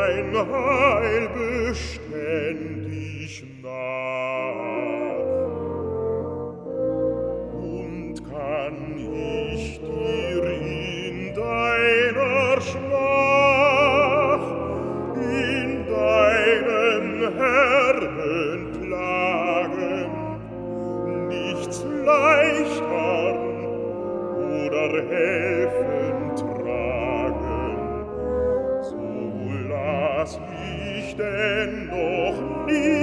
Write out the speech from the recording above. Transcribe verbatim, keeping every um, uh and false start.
dein Heil beständig nach. Und kann ich dir in deiner Schmach, in deinen Herren klagen, nichts leichtern oder helfen tragen, so lass ich denn doch nie